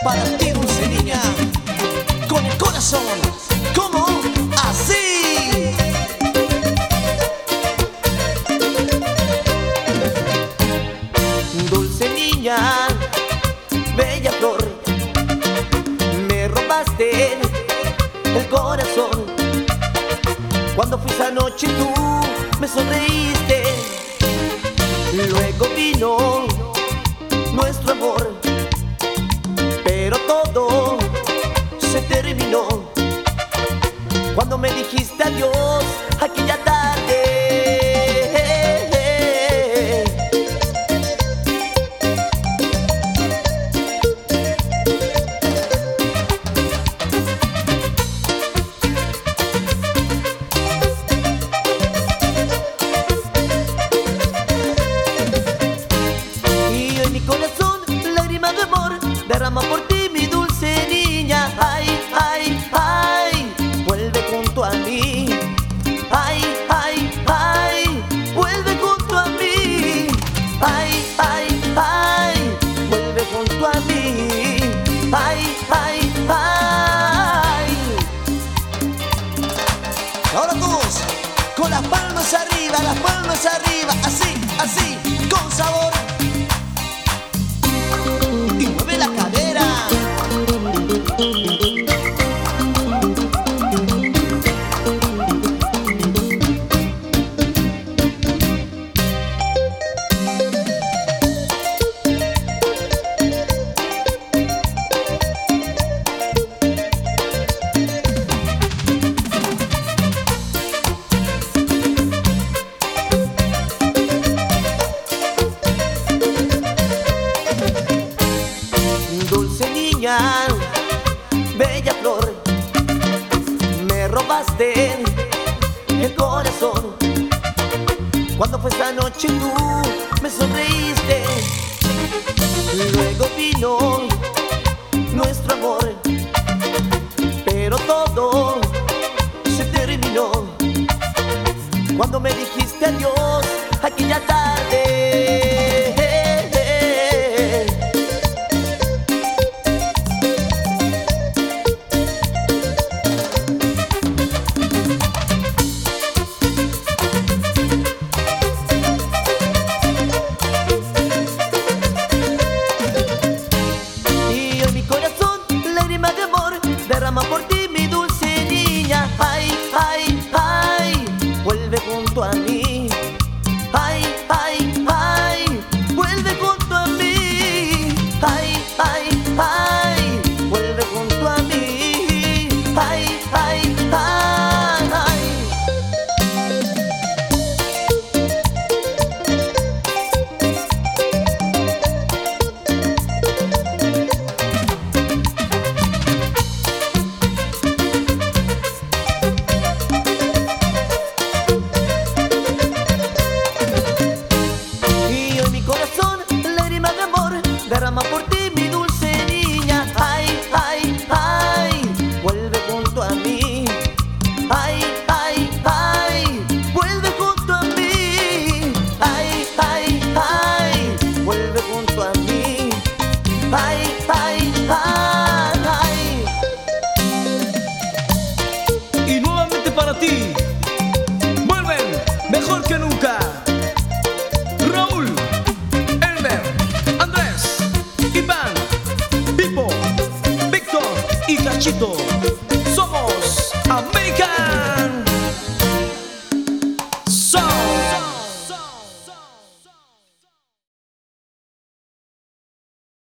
para ti, dulce niña, con el corazón, como así. Dulce niña, bella flor, me robaste el corazón. Cuando fui esa noche tú me sonreíste. Luego vino nuestro amor, pero todo se terminó cuando me dijiste adiós aquella tarde. Y hoy mi corazón, lágrima de amor, derrama por ti, mi dulce niña. Ay, ay, ay, vuelve junto a mí. Ay, ay, ay, vuelve junto a mí. Ay, ay, ay, vuelve junto a mí. Ay, ay, ay. Ahora todos, con las palmas arriba, así, así, con sabor. Y mueve la cadera. Dulce niña, bella flor, me robaste el corazón. Cuando fue esta noche tú me sonreíste. Luego vino nuestro amor, pero todo se terminó cuando me dijiste adiós aquella tarde. Y hoy mi corazón, lágrima de amor, derrama por ti, mi dulce niña. Ay, ay, ay, vuelve junto a mí. Ay, ay, ay, vuelve junto a mí. Ay, ay, ay, vuelve junto a mí. Ay, ay, ay. Y hoy mi corazón, lágrima de amor, derrama por ti, mi dulce niña. Ay, ay, ay, vuelve junto a mí. Ay, ay, ay, vuelve junto a mí. Ay, ay, ay, vuelve junto a mí. Ay, ay, ay. Y nuevamente para ti, vuelven mejor que nunca. Raúl, Elmer, Andrés, Iván, Pipo, Víctor y Cachito.